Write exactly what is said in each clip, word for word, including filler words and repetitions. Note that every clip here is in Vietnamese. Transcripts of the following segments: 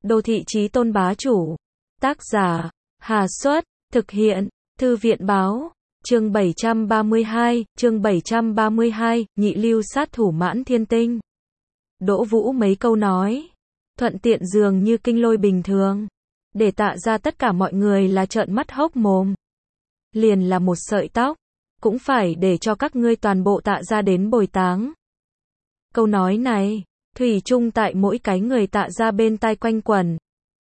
Đô thị chí tôn bá chủ. Tác giả, Hà Xuất, thực hiện, Thư viện báo. Chương bảy trăm ba mươi hai, chương bảy trăm ba mươi hai, nhị lưu sát thủ Mãn Thiên Tinh. Đỗ Vũ mấy câu nói, thuận tiện dường như kinh lôi bình thường, để Tạ ra tất cả mọi người là trợn mắt hốc mồm. Liền là một sợi tóc, cũng phải để cho các ngươi toàn bộ Tạ ra đến bồi táng. Câu nói này, thủy chung tại mỗi cái người Tạ ra bên tai quanh quẩn.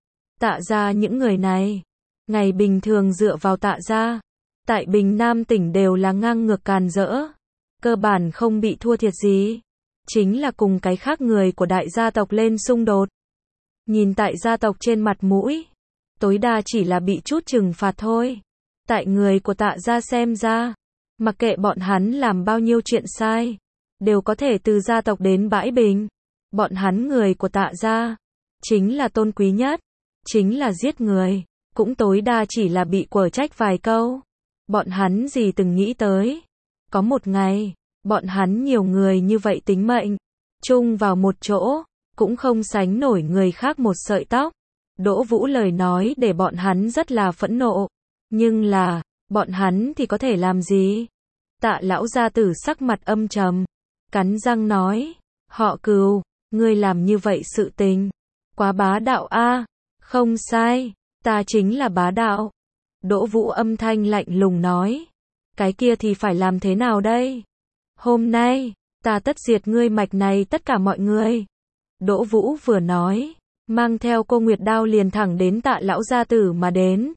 Tạ ra những người này, ngày bình thường dựa vào Tạ ra, tại Bình Nam tỉnh đều là ngang ngược càn rỡ, cơ bản không bị thua thiệt gì, chính là cùng cái khác người của đại gia tộc lên xung đột. Nhìn tại gia tộc trên mặt mũi, tối đa chỉ là bị chút trừng phạt thôi. Tại người của Tạ gia xem ra, mặc kệ bọn hắn làm bao nhiêu chuyện sai, đều có thể từ gia tộc đến bãi bình. Bọn hắn người của Tạ gia, chính là tôn quý nhất, chính là giết người, cũng tối đa chỉ là bị quở trách vài câu. Bọn hắn gì từng nghĩ tới, có một ngày, bọn hắn nhiều người như vậy tính mệnh, chung vào một chỗ, cũng không sánh nổi người khác một sợi tóc. Đỗ Vũ lời nói để bọn hắn rất là phẫn nộ, nhưng là, bọn hắn thì có thể làm gì? Tạ lão gia tử sắc mặt âm trầm, cắn răng nói, họ Cừu, ngươi làm như vậy sự tình, quá bá đạo a. Không sai, ta chính là bá đạo. Đỗ Vũ âm thanh lạnh lùng nói, cái kia thì phải làm thế nào đây? Hôm nay, ta tất diệt ngươi mạch này tất cả mọi người. Đỗ Vũ vừa nói, mang theo cô Nguyệt đao liền thẳng đến Tạ lão gia tử mà đến.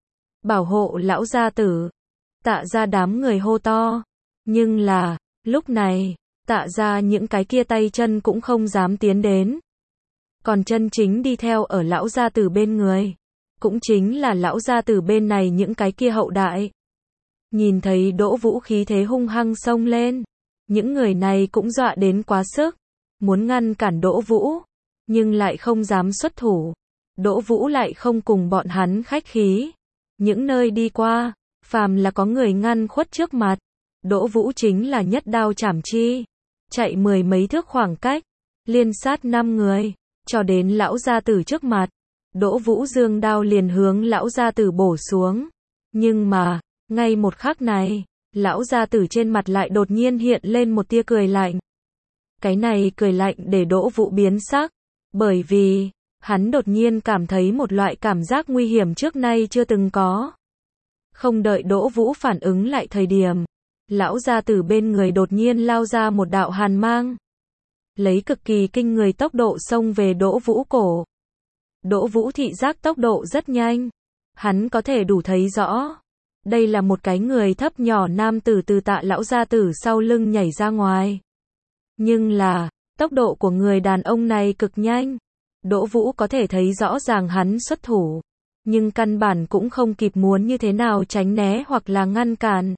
Bảo hộ lão gia tử. Tạ ra đám người hô to, nhưng là, lúc này, Tạ ra những cái kia tay chân cũng không dám tiến đến. Còn chân chính đi theo ở lão gia tử bên người, cũng chính là lão gia tử bên này những cái kia hậu đại. Nhìn thấy Đỗ Vũ khí thế hung hăng xông lên, những người này cũng dọa đến quá sức, muốn ngăn cản Đỗ Vũ, nhưng lại không dám xuất thủ. Đỗ Vũ lại không cùng bọn hắn khách khí. Những nơi đi qua, phàm là có người ngăn khuất trước mặt, Đỗ Vũ chính là nhất đao chảm chi, chạy mười mấy thước khoảng cách, liên sát năm người, cho đến lão gia tử trước mặt. Đỗ Vũ giương đao liền hướng lão gia tử bổ xuống. Nhưng mà, ngay một khắc này, lão gia tử trên mặt lại đột nhiên hiện lên một tia cười lạnh. Cái này cười lạnh để Đỗ Vũ biến sắc, bởi vì, hắn đột nhiên cảm thấy một loại cảm giác nguy hiểm trước nay chưa từng có. Không đợi Đỗ Vũ phản ứng lại thời điểm, lão gia tử bên người đột nhiên lao ra một đạo hàn mang, lấy cực kỳ kinh người tốc độ xông về Đỗ Vũ cổ. Đỗ Vũ thị giác tốc độ rất nhanh, hắn có thể đủ thấy rõ, đây là một cái người thấp nhỏ nam tử từ Tạ lão gia tử sau lưng nhảy ra ngoài. Nhưng là, tốc độ của người đàn ông này cực nhanh, Đỗ Vũ có thể thấy rõ ràng hắn xuất thủ, nhưng căn bản cũng không kịp muốn như thế nào tránh né hoặc là ngăn cản.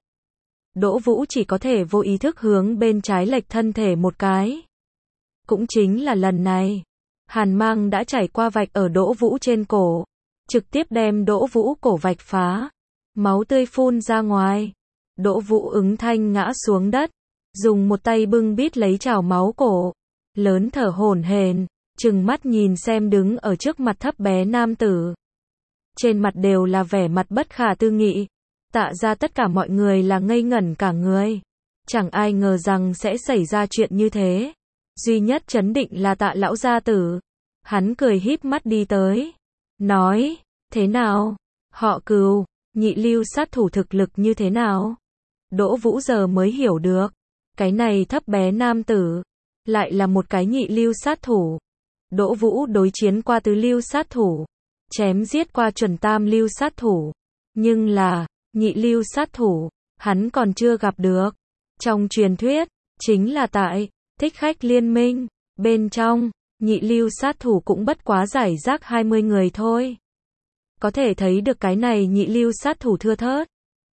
Đỗ Vũ chỉ có thể vô ý thức hướng bên trái lệch thân thể một cái. Cũng chính là lần này, hàn mang đã chảy qua vạch ở Đỗ Vũ trên cổ, trực tiếp đem Đỗ Vũ cổ vạch phá, máu tươi phun ra ngoài. Đỗ Vũ ứng thanh ngã xuống đất, dùng một tay bưng bít lấy trào máu cổ, lớn thở hổn hển, trừng mắt nhìn xem đứng ở trước mặt thấp bé nam tử. Trên mặt đều là vẻ mặt bất khả tư nghị. Tạ ra tất cả mọi người là ngây ngẩn cả người. Chẳng ai ngờ rằng sẽ xảy ra chuyện như thế. Duy nhất chấn định là Tạ lão gia tử. Hắn cười híp mắt đi tới, nói, thế nào? Họ Cừu, nhị lưu sát thủ thực lực như thế nào? Đỗ Vũ giờ mới hiểu được, cái này thấp bé nam tử, lại là một cái nhị lưu sát thủ. Đỗ Vũ đối chiến qua tứ lưu sát thủ, chém giết qua chuẩn tam lưu sát thủ, nhưng là, nhị lưu sát thủ, hắn còn chưa gặp được. Trong truyền thuyết, chính là tại Thích Khách Liên Minh, bên trong, nhị lưu sát thủ cũng bất quá giải rác hai mươi người thôi. Có thể thấy được cái này nhị lưu sát thủ thưa thớt.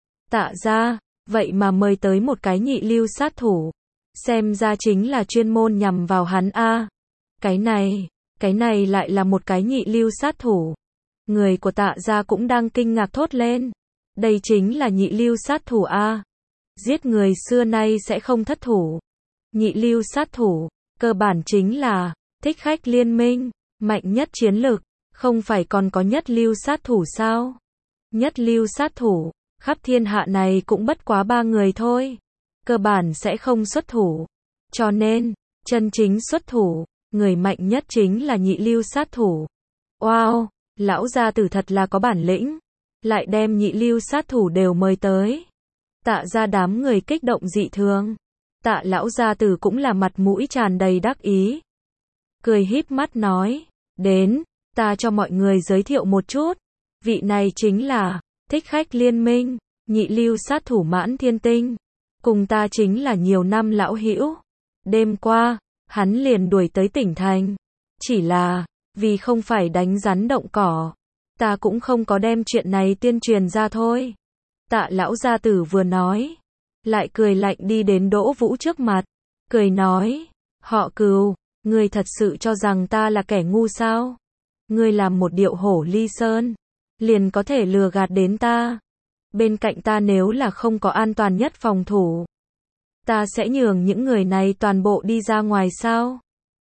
Tạ ra, vậy mà mời tới một cái nhị lưu sát thủ, xem ra chính là chuyên môn nhằm vào hắn a. Cái này, cái này lại là một cái nhị lưu sát thủ. Người của Tạ gia cũng đang kinh ngạc thốt lên. Đây chính là nhị lưu sát thủ a. Giết người xưa nay sẽ không thất thủ. Nhị lưu sát thủ, cơ bản chính là Thích Khách Liên Minh, mạnh nhất chiến lực, Không phải còn có nhất lưu sát thủ sao? Nhất lưu sát thủ, khắp thiên hạ này cũng bất quá ba người thôi. Cơ bản sẽ không xuất thủ. Cho nên, chân chính xuất thủ, người mạnh nhất chính là nhị lưu sát thủ. Wow, lão gia tử thật là có bản lĩnh. Lại đem nhị lưu sát thủ đều mời tới. Tạ ra đám người kích động dị thường. Tạ lão gia tử cũng là mặt mũi tràn đầy đắc ý. Cười híp mắt nói, đến, ta cho mọi người giới thiệu một chút. Vị này chính là, thích khách liên minh, nhị lưu sát thủ Mãn Thiên Tinh. Cùng ta chính là nhiều năm lão hữu. Đêm qua, hắn liền đuổi tới tỉnh thành. Chỉ là, vì không phải đánh rắn động cỏ. Ta cũng không có đem chuyện này tuyên truyền ra thôi. Tạ lão gia tử vừa nói. Lại cười lạnh đi đến Đỗ Vũ trước mặt. Cười nói, họ Cừu, ngươi thật sự cho rằng ta là kẻ ngu sao? Ngươi làm một điệu hổ ly sơn. Liền có thể lừa gạt đến ta. Bên cạnh ta nếu là không có an toàn nhất phòng thủ. Ta sẽ nhường những người này toàn bộ đi ra ngoài sao?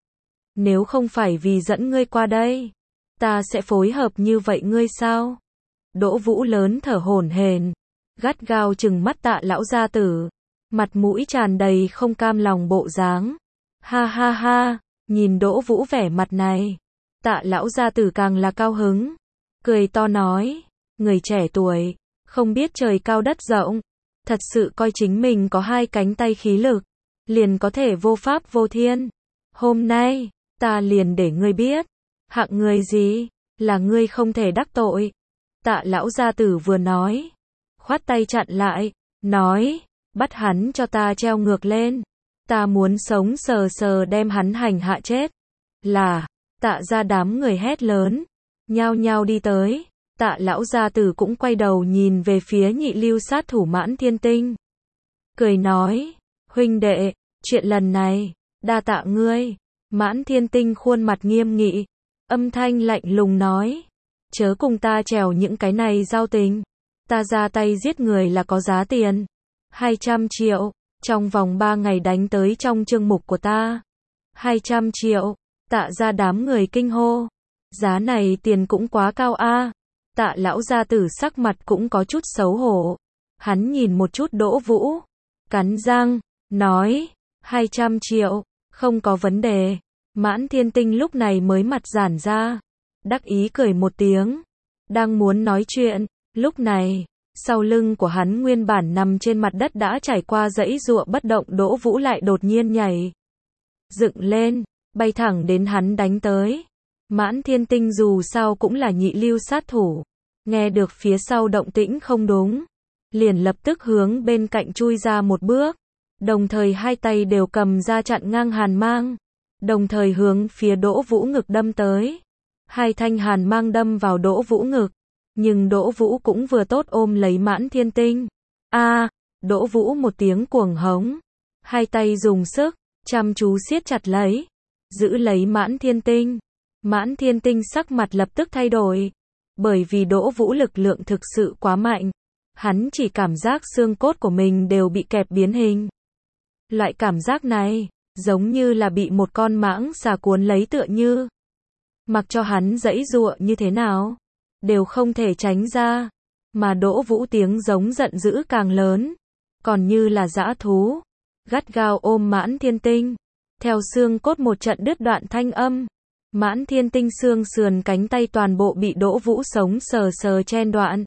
Nếu không phải vì dẫn ngươi qua đây. Ta sẽ phối hợp như vậy ngươi sao? Đỗ Vũ lớn thở hổn hển, gắt gao trừng mắt Tạ lão gia tử, mặt mũi tràn đầy không cam lòng bộ dáng. Ha ha ha, nhìn Đỗ Vũ vẻ mặt này, Tạ lão gia tử càng là cao hứng, cười to nói, người trẻ tuổi, không biết trời cao đất rộng, thật sự coi chính mình có hai cánh tay khí lực, liền có thể vô pháp vô thiên. Hôm nay, ta liền để ngươi biết, hạng người gì, là ngươi không thể đắc tội. Tạ lão gia tử vừa nói, khoát tay chặn lại, nói, bắt hắn cho ta treo ngược lên. Ta muốn sống sờ sờ đem hắn hành hạ chết. Là, Tạ ra đám người hét lớn, nhao nhao đi tới. Tạ lão gia tử cũng quay đầu nhìn về phía nhị lưu sát thủ Mãn Thiên Tinh. Cười nói, huynh đệ, chuyện lần này, đa tạ ngươi. Mãn Thiên Tinh khuôn mặt nghiêm nghị, âm thanh lạnh lùng nói, chớ cùng ta trèo những cái này giao tình. Ta ra tay giết người là có giá tiền. hai trăm triệu, trong vòng ba ngày đánh tới trong chương mục của ta. hai trăm triệu, Tạ ra đám người kinh hô. Giá này tiền cũng quá cao a. Tạ lão gia tử sắc mặt cũng có chút xấu hổ. Hắn nhìn một chút Đỗ Vũ, cắn răng, nói, hai trăm triệu, không có vấn đề. Mãn Thiên Tinh lúc này mới mặt giãn ra, đắc ý cười một tiếng, đang muốn nói chuyện, lúc này, sau lưng của hắn nguyên bản nằm trên mặt đất đã trải qua dãy giụa bất động Đỗ Vũ lại đột nhiên nhảy dựng lên, bay thẳng đến hắn đánh tới. Mãn Thiên Tinh dù sao cũng là nhị lưu sát thủ, nghe được phía sau động tĩnh không đúng, liền lập tức hướng bên cạnh chui ra một bước, đồng thời hai tay đều cầm ra chặn ngang hàn mang, đồng thời hướng phía Đỗ Vũ ngực đâm tới. Hai thanh hàn mang đâm vào Đỗ Vũ ngực, nhưng Đỗ Vũ cũng vừa tốt ôm lấy Mãn Thiên Tinh. A, à, Đỗ Vũ một tiếng cuồng hống, hai tay dùng sức, chăm chú siết chặt lấy, giữ lấy Mãn Thiên Tinh. Mãn Thiên Tinh sắc mặt lập tức thay đổi, bởi vì Đỗ Vũ lực lượng thực sự quá mạnh, hắn chỉ cảm giác xương cốt của mình đều bị kẹp biến hình. Loại cảm giác này, giống như là bị một con mãng xà cuốn lấy tựa như. Mặc cho hắn giãy giụa như thế nào, đều không thể tránh ra, mà Đỗ Vũ tiếng giống giận dữ càng lớn, còn như là dã thú, gắt gao ôm Mãn Thiên Tinh, theo xương cốt một trận đứt đoạn thanh âm, Mãn Thiên Tinh xương sườn cánh tay toàn bộ bị Đỗ Vũ sống sờ sờ chen đoạn.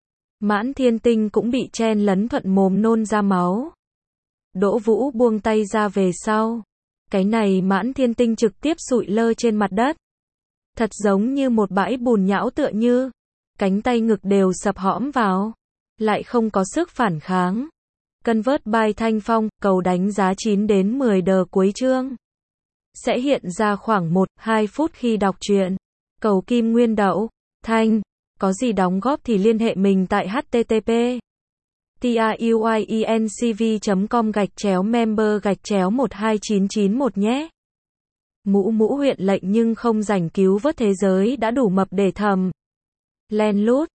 Mãn Thiên Tinh cũng bị chen lấn thuận mồm nôn ra máu. Đỗ Vũ buông tay ra về sau, cái này Mãn Thiên Tinh trực tiếp sụi lơ trên mặt đất. Thật giống như một bãi bùn nhão tựa như, cánh tay ngực đều sập hõm vào, lại không có sức phản kháng. Convert by Thanh Phong, cầu đánh giá chín đến mười đờ cuối chương. Sẽ hiện ra khoảng một đến hai phút khi đọc truyện. Cầu kim nguyên đậu, Thanh, có gì đóng góp thì liên hệ mình tại http truyencv chấm com gạch chéo member gạch chéo một hai chín chín một nhé. Mũ mũ huyện lệnh nhưng không rảnh cứu vớt thế giới đã đủ mập để thầm. Len lút.